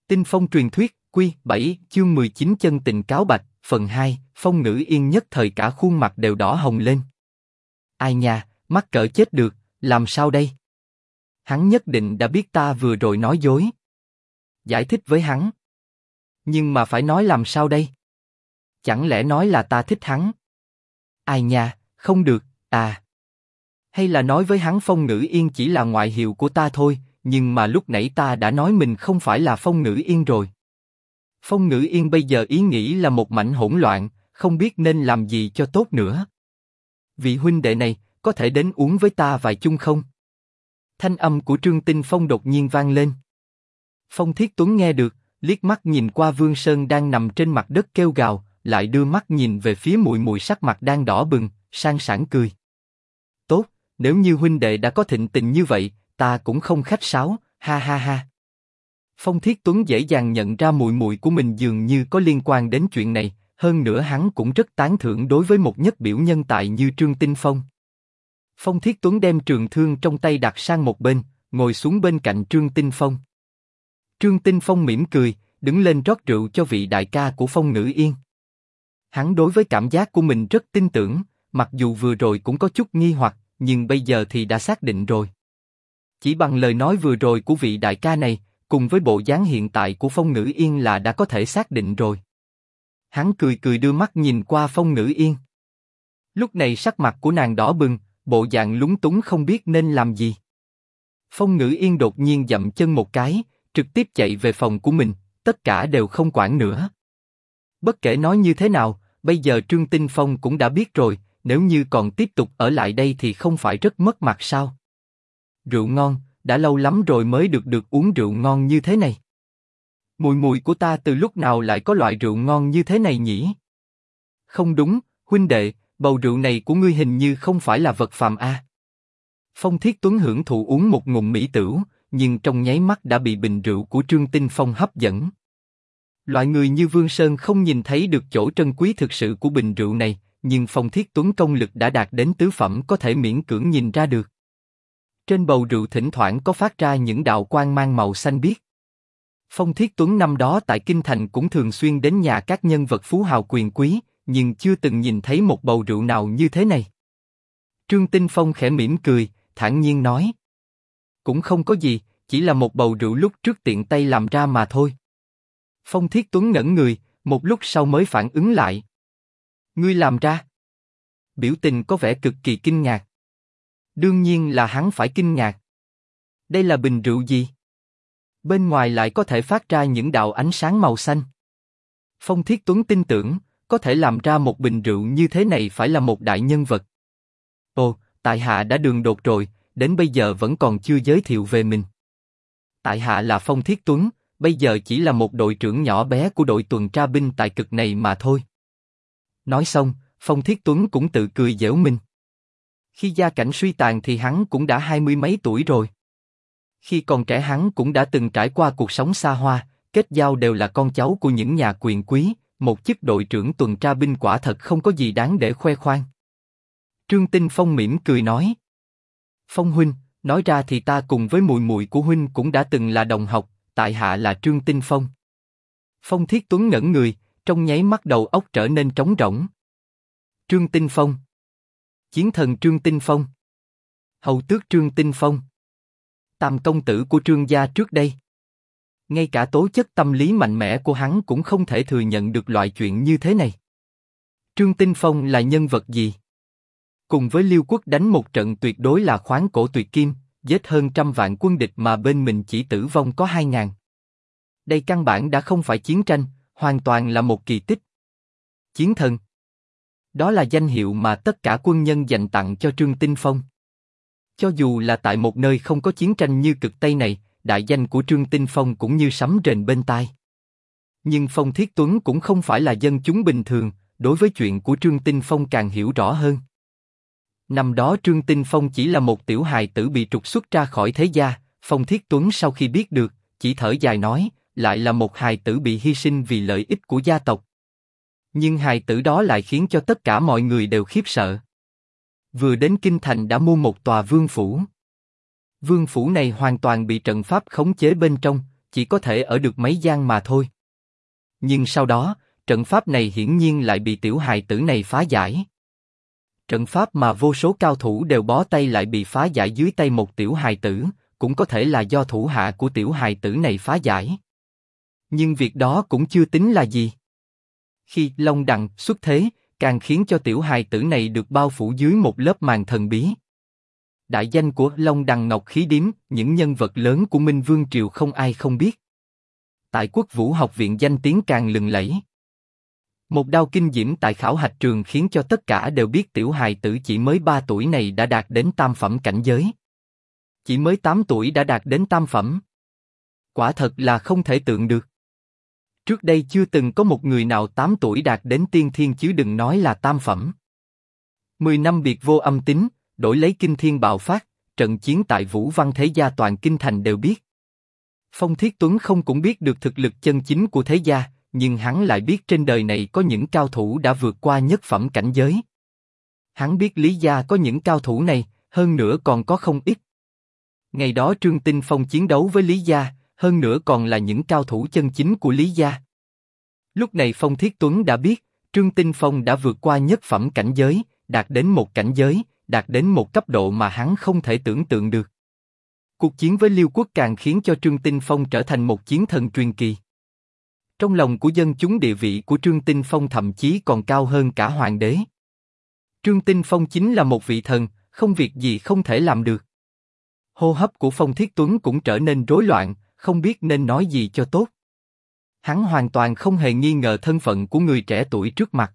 Tinh Phong truyền thuyết, Quy 7, chương 19 chân tình cáo bạch, phần 2, Phong Ngữ Yên nhất thời cả khuôn mặt đều đỏ hồng lên. Ai nha, mắc cỡ chết được, làm sao đây? Hắn nhất định đã biết ta vừa rồi nói dối. Giải thích với hắn. Nhưng mà phải nói làm sao đây? Chẳng lẽ nói là ta thích hắn? Ai nha, không được, à. Hay là nói với hắn Phong Ngữ Yên chỉ là ngoại hiệu của ta thôi, nhưng mà lúc nãy ta đã nói mình không phải là Phong Ngữ Yên rồi. Phong Ngữ Yên bây giờ ý nghĩ là một mảnh hỗn loạn, không biết nên làm gì cho tốt nữa. Vị huynh đệ này, có thể đến uống với ta vài chung không? Thanh âm của Trương Tinh Phong đột nhiên vang lên. Phong Thiết Tuấn nghe được, liếc mắt nhìn qua Vương Sơn đang nằm trên mặt đất kêu gào, lại đưa mắt nhìn về phía muội muội sắc mặt đang đỏ bừng, sang sảng cười. Tốt, nếu như huynh đệ đã có thịnh tình như vậy, ta cũng không khách sáo, ha ha ha. Phong Thiết Tuấn dễ dàng nhận ra muội muội của mình dường như có liên quan đến chuyện này, hơn nữa hắn cũng rất tán thưởng đối với một nhất biểu nhân tài như Trương Tinh Phong. Phong Thiết Tuấn đem trường thương trong tay đặt sang một bên, ngồi xuống bên cạnh Trương Tinh Phong. Trương Tinh Phong mỉm cười, đứng lên rót rượu cho vị đại ca của Phong Ngữ Yên. Hắn đối với cảm giác của mình rất tin tưởng, mặc dù vừa rồi cũng có chút nghi hoặc, nhưng bây giờ thì đã xác định rồi. Chỉ bằng lời nói vừa rồi của vị đại ca này, cùng với bộ dáng hiện tại của Phong Ngữ Yên là đã có thể xác định rồi. Hắn cười cười đưa mắt nhìn qua Phong Ngữ Yên. Lúc này sắc mặt của nàng đỏ bừng, bộ dạng lúng túng không biết nên làm gì. Phong Ngữ Yên đột nhiên dậm chân một cái, trực tiếp chạy về phòng của mình, tất cả đều không quản nữa. Bất kể nói như thế nào, bây giờ Trương Tinh Phong cũng đã biết rồi, nếu như còn tiếp tục ở lại đây thì không phải rất mất mặt sao? Rượu ngon, đã lâu lắm rồi mới được uống rượu ngon như thế này. Muội muội của ta từ lúc nào lại có loại rượu ngon như thế này nhỉ? Không đúng, huynh đệ, bầu rượu này của ngươi hình như không phải là vật phàm a. Phong Thiết Tuấn hưởng thụ uống một ngụm mỹ tửu, nhưng trong nháy mắt đã bị bình rượu của Trương Tinh Phong hấp dẫn. Loại người như Vương Sơn không nhìn thấy được chỗ trân quý thực sự của bình rượu này, nhưng Phong Thiết Tuấn công lực đã đạt đến tứ phẩm có thể miễn cưỡng nhìn ra được. Trên bầu rượu thỉnh thoảng có phát ra những đạo quang mang màu xanh biếc. Phong Thiết Tuấn năm đó tại Kinh Thành cũng thường xuyên đến nhà các nhân vật phú hào quyền quý, nhưng chưa từng nhìn thấy một bầu rượu nào như thế này. Trương Tinh Phong khẽ mỉm cười, thản nhiên nói. Cũng không có gì, chỉ là một bầu rượu lúc trước tiện tay làm ra mà thôi. Phong Thiết Tuấn ngẩn người, một lúc sau mới phản ứng lại. Ngươi làm ra? Biểu tình có vẻ cực kỳ kinh ngạc. Đương nhiên là hắn phải kinh ngạc. Đây là bình rượu gì? Bên ngoài lại có thể phát ra những đạo ánh sáng màu xanh. Phong Thiết Tuấn tin tưởng, có thể làm ra một bình rượu như thế này phải là một đại nhân vật. Ồ, tại hạ đã đường đột rồi, đến bây giờ vẫn còn chưa giới thiệu về mình. Tại hạ là Phong Thiết Tuấn, bây giờ chỉ là một đội trưởng nhỏ bé của đội tuần tra binh tại cực này mà thôi. Nói xong, Phong Thiết Tuấn cũng tự cười giễu mình. Khi gia cảnh suy tàn thì hắn cũng đã 20 mấy tuổi rồi. Khi còn trẻ hắn cũng đã từng trải qua cuộc sống xa hoa, kết giao đều là con cháu của những nhà quyền quý, một chức đội trưởng tuần tra binh quả thật không có gì đáng để khoe khoang. Trương Tinh Phong mỉm cười nói. Phong huynh, nói ra thì ta cùng với muội muội của huynh cũng đã từng là đồng học, tại hạ là Trương Tinh Phong. Phong Thiết Tuấn ngẩn người, trong nháy mắt đầu óc trở nên trống rỗng. Trương Tinh Phong. Chiến thần Trương Tinh Phong. Hầu tước Trương Tinh Phong. Tam công tử của Trương gia trước đây. Ngay cả tố chất tâm lý mạnh mẽ của hắn cũng không thể thừa nhận được loại chuyện như thế này. Trương Tinh Phong là nhân vật gì? Cùng với Liêu Quốc đánh một trận tuyệt đối là khoáng cổ tuyệt kim, giết hơn 100 vạn quân địch mà bên mình chỉ tử vong có 2.000. Đây căn bản đã không phải chiến tranh, hoàn toàn là một kỳ tích. Chiến thần. Đó là danh hiệu mà tất cả quân nhân dành tặng cho Trương Tinh Phong. Cho dù là tại một nơi không có chiến tranh như cực Tây này, đại danh của Trương Tinh Phong cũng như sấm rền bên tai. Nhưng Phong Thiết Tuấn cũng không phải là dân chúng bình thường, đối với chuyện của Trương Tinh Phong càng hiểu rõ hơn. Năm đó Trương Tinh Phong chỉ là một tiểu hài tử bị trục xuất ra khỏi thế gia, Phong Thiết Tuấn sau khi biết được, chỉ thở dài nói, lại là một hài tử bị hy sinh vì lợi ích của gia tộc. Nhưng hài tử đó lại khiến cho tất cả mọi người đều khiếp sợ. Vừa đến Kinh Thành đã mua một tòa vương phủ. Vương phủ này hoàn toàn bị trận pháp khống chế bên trong, chỉ có thể ở được mấy gian mà thôi. Nhưng sau đó, trận pháp này hiển nhiên lại bị tiểu hài tử này phá giải. Trận pháp mà vô số cao thủ đều bó tay lại bị phá giải dưới tay một tiểu hài tử, cũng có thể là do thủ hạ của tiểu hài tử này phá giải. Nhưng việc đó cũng chưa tính là gì. Khi Long Đằng xuất thế, càng khiến cho tiểu hài tử này được bao phủ dưới một lớp màn thần bí. Đại danh của Long Đằng Ngọc Khí Điếm, những nhân vật lớn của Minh Vương Triều không ai không biết. Tại Quốc Vũ Học Viện danh tiếng càng lừng lẫy. Một đao kinh diễm tại khảo hạch trường khiến cho tất cả đều biết tiểu hài tử chỉ mới 3 tuổi này đã đạt đến tam phẩm cảnh giới. Chỉ mới 8 tuổi đã đạt đến tam phẩm. Quả thật là không thể tưởng được. Trước đây chưa từng có một người nào 8 tuổi đạt đến tiên thiên chứ đừng nói là tam phẩm. 10 năm biệt vô âm tín, đổi lấy kinh thiên bạo phát, trận chiến tại Vũ Văn Thế Gia toàn kinh thành đều biết. Phong Thiết Tuấn không cũng biết được thực lực chân chính của Thế Gia, nhưng hắn lại biết trên đời này có những cao thủ đã vượt qua nhất phẩm cảnh giới. Hắn biết Lý Gia có những cao thủ này, hơn nữa còn có không ít. Ngày đó Trương Tinh Phong chiến đấu với Lý Gia, hơn nữa còn là những cao thủ chân chính của Lý Gia. Lúc này Phong Thiết Tuấn đã biết, Trương Tinh Phong đã vượt qua nhất phẩm cảnh giới, đạt đến một cảnh giới, đạt đến một cấp độ mà hắn không thể tưởng tượng được. Cuộc chiến với Liêu Quốc càng khiến cho Trương Tinh Phong trở thành một chiến thần truyền kỳ. Trong lòng của dân chúng địa vị của Trương Tinh Phong thậm chí còn cao hơn cả hoàng đế. Trương Tinh Phong chính là một vị thần, không việc gì không thể làm được. Hô hấp của Phong Thiết Tuấn cũng trở nên rối loạn, không biết nên nói gì cho tốt. Hắn hoàn toàn không hề nghi ngờ thân phận của người trẻ tuổi trước mặt.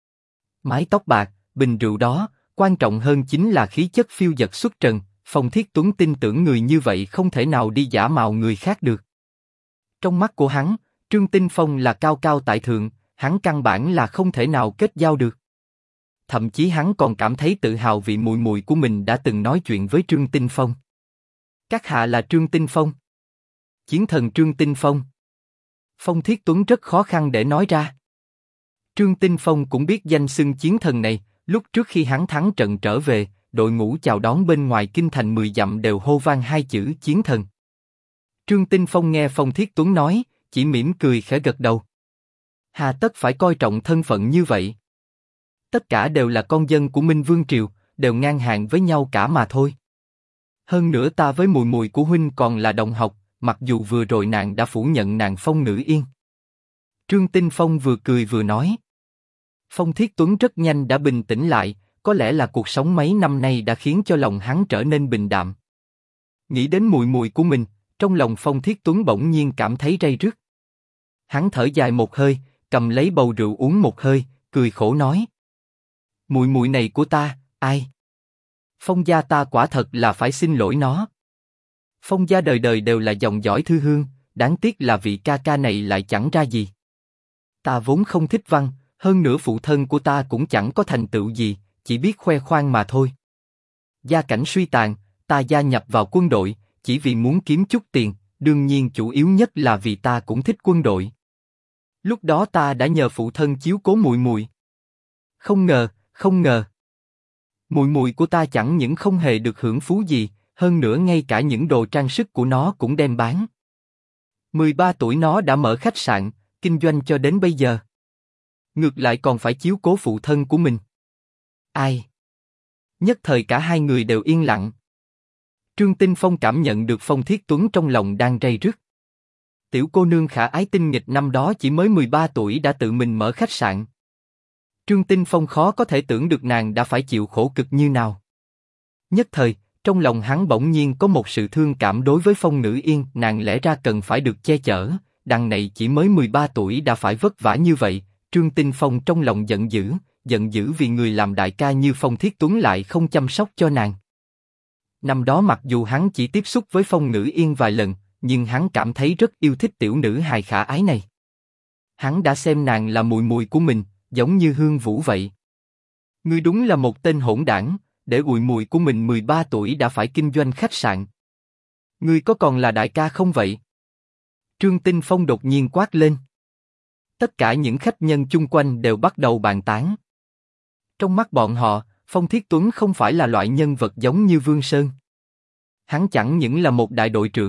Mái tóc bạc, bình rượu đó, quan trọng hơn chính là khí chất phiêu dật xuất trần. Phong Thiết Tuấn tin tưởng người như vậy không thể nào đi giả mạo người khác được. Trong mắt của hắn, Trương Tinh Phong là cao cao tại thượng, hắn căn bản là không thể nào kết giao được. Thậm chí hắn còn cảm thấy tự hào vì muội muội của mình đã từng nói chuyện với Trương Tinh Phong. Các hạ là Trương Tinh Phong. Chiến thần Trương Tinh Phong. Phong Thiết Tuấn rất khó khăn để nói ra. Trương Tinh Phong cũng biết danh xưng chiến thần này, lúc trước khi hắn thắng trận trở về, đội ngũ chào đón bên ngoài kinh thành 10 dặm đều hô vang hai chữ chiến thần. Trương Tinh Phong nghe Phong Thiết Tuấn nói, chỉ mỉm cười khẽ gật đầu. Hà tất phải coi trọng thân phận như vậy. Tất cả đều là con dân của Minh Vương Triều, đều ngang hàng với nhau cả mà thôi. Hơn nữa ta với muội muội của huynh còn là đồng học, mặc dù vừa rồi nàng đã phủ nhận nàng Phong Ngữ Yên. Trương Tinh Phong vừa cười vừa nói. Phong Thiết Tuấn rất nhanh đã bình tĩnh lại, có lẽ là cuộc sống mấy năm nay đã khiến cho lòng hắn trở nên bình đạm. Nghĩ đến muội muội của mình, trong lòng Phong Thiết Tuấn bỗng nhiên cảm thấy ray rứt. Hắn thở dài một hơi, cầm lấy bầu rượu uống một hơi, cười khổ nói: muội muội này của ta, ai? Phong gia ta quả thật là phải xin lỗi nó. Phong gia đời đời đều là dòng dõi thư hương, đáng tiếc là vị ca ca này lại chẳng ra gì. Ta vốn không thích văn, hơn nữa phụ thân của ta cũng chẳng có thành tựu gì, chỉ biết khoe khoang mà thôi. Gia cảnh suy tàn, ta gia nhập vào quân đội, chỉ vì muốn kiếm chút tiền, đương nhiên chủ yếu nhất là vì ta cũng thích quân đội. Lúc đó ta đã nhờ phụ thân chiếu cố muội muội. Không ngờ. Muội muội của ta chẳng những không hề được hưởng phú gì, hơn nữa ngay cả những đồ trang sức của nó cũng đem bán. 13 tuổi nó đã mở khách sạn, kinh doanh cho đến bây giờ. Ngược lại còn phải chiếu cố phụ thân của mình. Ai? Nhất thời cả hai người đều yên lặng. Trương Tinh Phong cảm nhận được Phong Thiết Tuấn trong lòng đang ray rứt. Tiểu cô nương khả ái tinh nghịch năm đó chỉ mới 13 tuổi đã tự mình mở khách sạn. Trương Tinh Phong khó có thể tưởng được nàng đã phải chịu khổ cực như nào. Nhất thời, trong lòng hắn bỗng nhiên có một sự thương cảm đối với Phong Ngữ Yên, nàng lẽ ra cần phải được che chở, đằng này chỉ mới 13 tuổi đã phải vất vả như vậy. Trương Tinh Phong trong lòng giận dữ vì người làm đại ca như Phong Thiết Tuấn lại không chăm sóc cho nàng. Năm đó mặc dù hắn chỉ tiếp xúc với Phong Ngữ Yên vài lần, nhưng hắn cảm thấy rất yêu thích tiểu nữ hài khả ái này. Hắn đã xem nàng là muội muội của mình, giống như Hương Vũ vậy. Ngươi đúng là một tên hỗn đảng, để muội muội của mình 13 tuổi đã phải kinh doanh khách sạn. Ngươi có còn là đại ca không vậy? Trương Tinh Phong đột nhiên quát lên. Tất cả những khách nhân chung quanh đều bắt đầu bàn tán. Trong mắt bọn họ, Phong Thiết Tuấn không phải là loại nhân vật giống như Vương Sơn. Hắn chẳng những là một đại đội trưởng,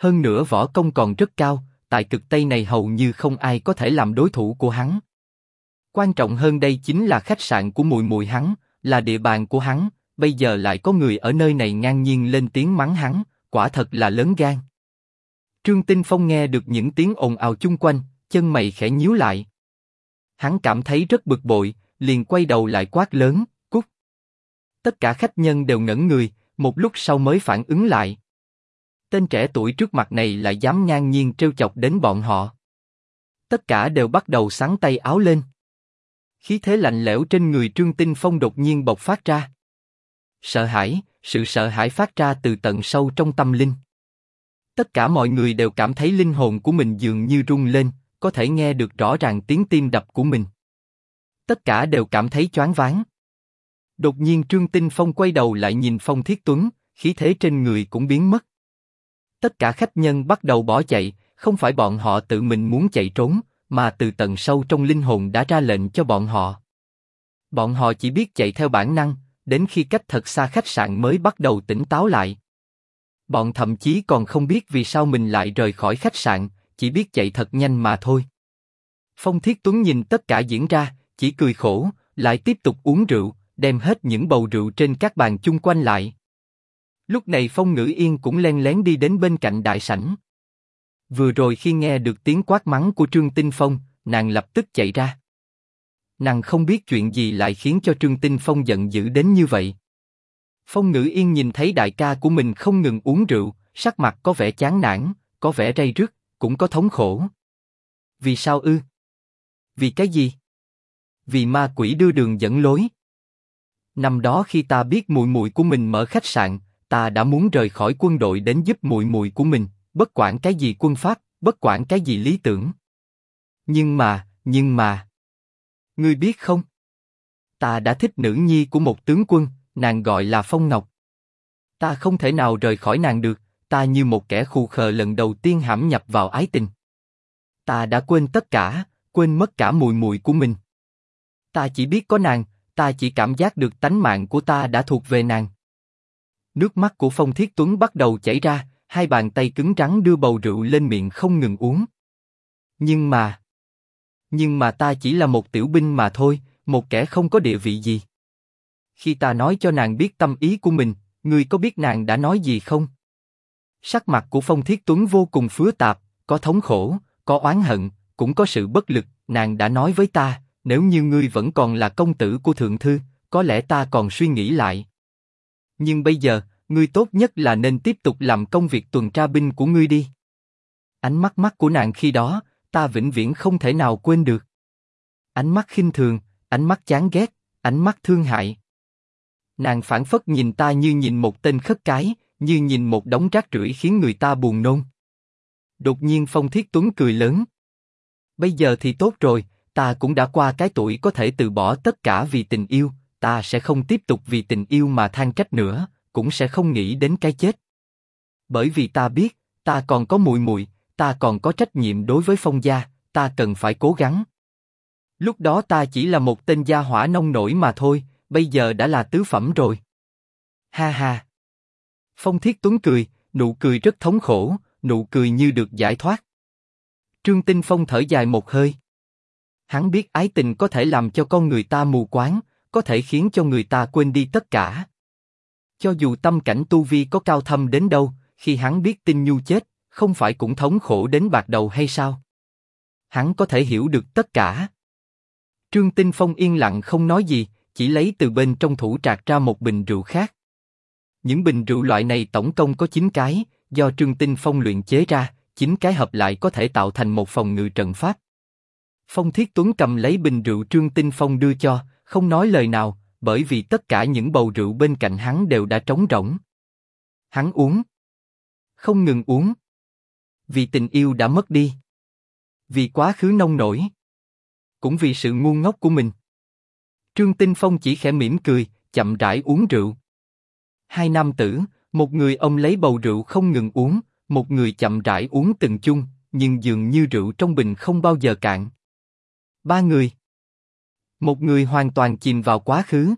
Hơn nữa võ công còn rất cao, tại cực Tây này hầu như không ai có thể làm đối thủ của hắn. Quan trọng hơn đây chính là khách sạn của muội muội hắn, là địa bàn của hắn, bây giờ lại có người ở nơi này ngang nhiên lên tiếng mắng hắn, quả thật là lớn gan. Trương Tinh Phong nghe được những tiếng ồn ào chung quanh, chân mày khẽ nhíu lại. Hắn cảm thấy rất bực bội, liền quay đầu lại quát lớn, cút. Tất cả khách nhân đều ngẩn người, một lúc sau mới phản ứng lại. Tên trẻ tuổi trước mặt này lại dám ngang nhiên trêu chọc đến bọn họ. Tất cả đều bắt đầu xắn tay áo lên. Khí thế lạnh lẽo trên người Trương Tinh Phong đột nhiên bộc phát ra. Sợ hãi, sự sợ hãi phát ra từ tận sâu trong tâm linh. Tất cả mọi người đều cảm thấy linh hồn của mình dường như rung lên, có thể nghe được rõ ràng tiếng tim đập của mình. Tất cả đều cảm thấy choáng váng. Đột nhiên Trương Tinh Phong quay đầu lại nhìn Phong Thiết Tuấn, khí thế trên người cũng biến mất. Tất cả khách nhân bắt đầu bỏ chạy, không phải bọn họ tự mình muốn chạy trốn, mà từ tận sâu trong linh hồn đã ra lệnh cho bọn họ. Bọn họ chỉ biết chạy theo bản năng, đến khi cách thật xa khách sạn mới bắt đầu tỉnh táo lại. Bọn thậm chí còn không biết vì sao mình lại rời khỏi khách sạn, chỉ biết chạy thật nhanh mà thôi. Phong Thiết Tuấn nhìn tất cả diễn ra, chỉ cười khổ, lại tiếp tục uống rượu, đem hết những bầu rượu trên các bàn chung quanh lại. Lúc này Phong Ngữ Yên cũng len lén đi đến bên cạnh đại sảnh. Vừa rồi khi nghe được tiếng quát mắng của Trương Tinh Phong, nàng lập tức chạy ra. Nàng không biết chuyện gì lại khiến cho Trương Tinh Phong giận dữ đến như vậy. Phong Ngữ Yên nhìn thấy đại ca của mình không ngừng uống rượu, sắc mặt có vẻ chán nản, có vẻ ray rứt, cũng có thống khổ. Vì sao ư? Vì cái gì? Vì ma quỷ đưa đường dẫn lối. Năm đó khi ta biết muội muội của mình mở khách sạn, ta đã muốn rời khỏi quân đội đến giúp muội muội của mình, bất quản cái gì quân pháp, bất quản cái gì lý tưởng. Nhưng mà, ngươi biết không? Ta đã thích nữ nhi của một tướng quân, nàng gọi là Phong Ngọc. Ta không thể nào rời khỏi nàng được, ta như một kẻ khù khờ lần đầu tiên hãm nhập vào ái tình. Ta đã quên tất cả, quên mất cả muội muội của mình. Ta chỉ biết có nàng, ta chỉ cảm giác được tánh mạng của ta đã thuộc về nàng. Nước mắt của Phong Thiết Tuấn bắt đầu chảy ra, hai bàn tay cứng rắn đưa bầu rượu lên miệng không ngừng uống. Nhưng mà ta chỉ là một tiểu binh mà thôi, một kẻ không có địa vị gì. Khi ta nói cho nàng biết tâm ý của mình, ngươi có biết nàng đã nói gì không? Sắc mặt của Phong Thiết Tuấn vô cùng phức tạp, có thống khổ, có oán hận, cũng có sự bất lực. Nàng đã nói với ta, nếu như ngươi vẫn còn là công tử của thượng thư, có lẽ ta còn suy nghĩ lại. Nhưng bây giờ, ngươi tốt nhất là nên tiếp tục làm công việc tuần tra binh của ngươi đi. Ánh mắt của nàng khi đó, ta vĩnh viễn không thể nào quên được. Ánh mắt khinh thường, ánh mắt chán ghét, ánh mắt thương hại. Nàng phảng phất nhìn ta như nhìn một tên khất cái, như nhìn một đống rác rưởi khiến người ta buồn nôn. Đột nhiên Phong Thiết Tuấn cười lớn. Bây giờ thì tốt rồi, ta cũng đã qua cái tuổi có thể từ bỏ tất cả vì tình yêu, ta sẽ không tiếp tục vì tình yêu mà than trách nữa, cũng sẽ không nghĩ đến cái chết. Bởi vì ta biết, ta còn có muội muội, ta còn có trách nhiệm đối với Phong gia, ta cần phải cố gắng. Lúc đó ta chỉ là một tên gia hỏa nông nổi mà thôi, bây giờ đã là tứ phẩm rồi. Ha ha. Phong Thiết Tuấn cười, nụ cười rất thống khổ, nụ cười như được giải thoát. Trương Tinh Phong thở dài một hơi. Hắn biết ái tình có thể làm cho con người ta mù quáng, có thể khiến cho người ta quên đi tất cả. Cho dù tâm cảnh tu vi có cao thâm đến đâu, khi hắn biết Tinh Nhu chết, không phải cũng thống khổ đến bạc đầu hay sao? Hắn có thể hiểu được tất cả. Trương Tinh Phong yên lặng không nói gì, chỉ lấy từ bên trong thủ trạc ra một bình rượu khác. Những bình rượu loại này tổng cộng có 9 cái, do Trương Tinh Phong luyện chế ra, 9 cái hợp lại có thể tạo thành một phòng ngự trận pháp. Phong Thiết Tuấn cầm lấy bình rượu Trương Tinh Phong đưa cho, không nói lời nào, bởi vì tất cả những bầu rượu bên cạnh hắn đều đã trống rỗng. Hắn uống, không ngừng uống. Vì tình yêu đã mất đi, vì quá khứ nông nổi, cũng vì sự ngu ngốc của mình. Trương Tinh Phong chỉ khẽ mỉm cười, chậm rãi uống rượu. Hai nam tử, một người ông lấy bầu rượu không ngừng uống, một người chậm rãi uống từng chung, nhưng dường như rượu trong bình không bao giờ cạn. Ba người. Một người hoàn toàn chìm vào quá khứ.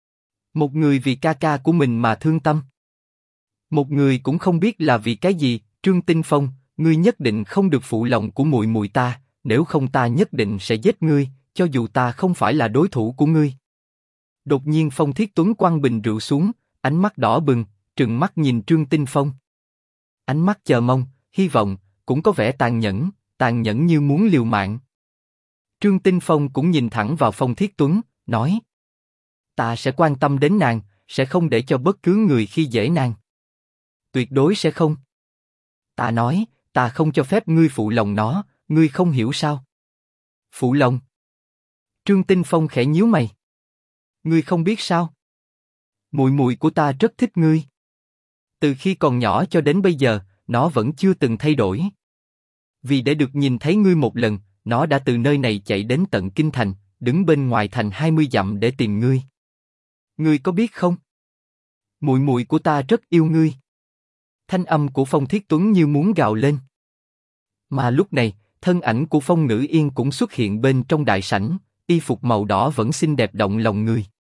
Một người vì ca ca của mình mà thương tâm. Một người cũng không biết là vì cái gì, Trương Tinh Phong, ngươi nhất định không được phụ lòng của muội muội ta, nếu không ta nhất định sẽ giết ngươi, cho dù ta không phải là đối thủ của ngươi. Đột nhiên Phong Thiết Tuấn quăng bình rượu xuống, ánh mắt đỏ bừng, trừng mắt nhìn Trương Tinh Phong. Ánh mắt chờ mong, hy vọng, cũng có vẻ tàn nhẫn như muốn liều mạng. Trương Tinh Phong cũng nhìn thẳng vào Phong Thiết Tuấn, nói: Ta sẽ quan tâm đến nàng, sẽ không để cho bất cứ người khi dễ nàng. Tuyệt đối sẽ không. Ta nói, ta không cho phép ngươi phụ lòng nó, ngươi không hiểu sao? Phụ lòng? Trương Tinh Phong khẽ nhíu mày. Ngươi không biết sao? Muội muội của ta rất thích ngươi. Từ khi còn nhỏ cho đến bây giờ, nó vẫn chưa từng thay đổi. Vì để được nhìn thấy ngươi một lần, nó đã từ nơi này chạy đến tận Kinh Thành, đứng bên ngoài thành 20 dặm để tìm ngươi. Ngươi có biết không? Muội muội của ta rất yêu ngươi. Thanh âm của Phong Thiết Tuấn như muốn gào lên. Mà lúc này, thân ảnh của Phong Ngữ Yên cũng xuất hiện bên trong đại sảnh, y phục màu đỏ vẫn xinh đẹp động lòng người.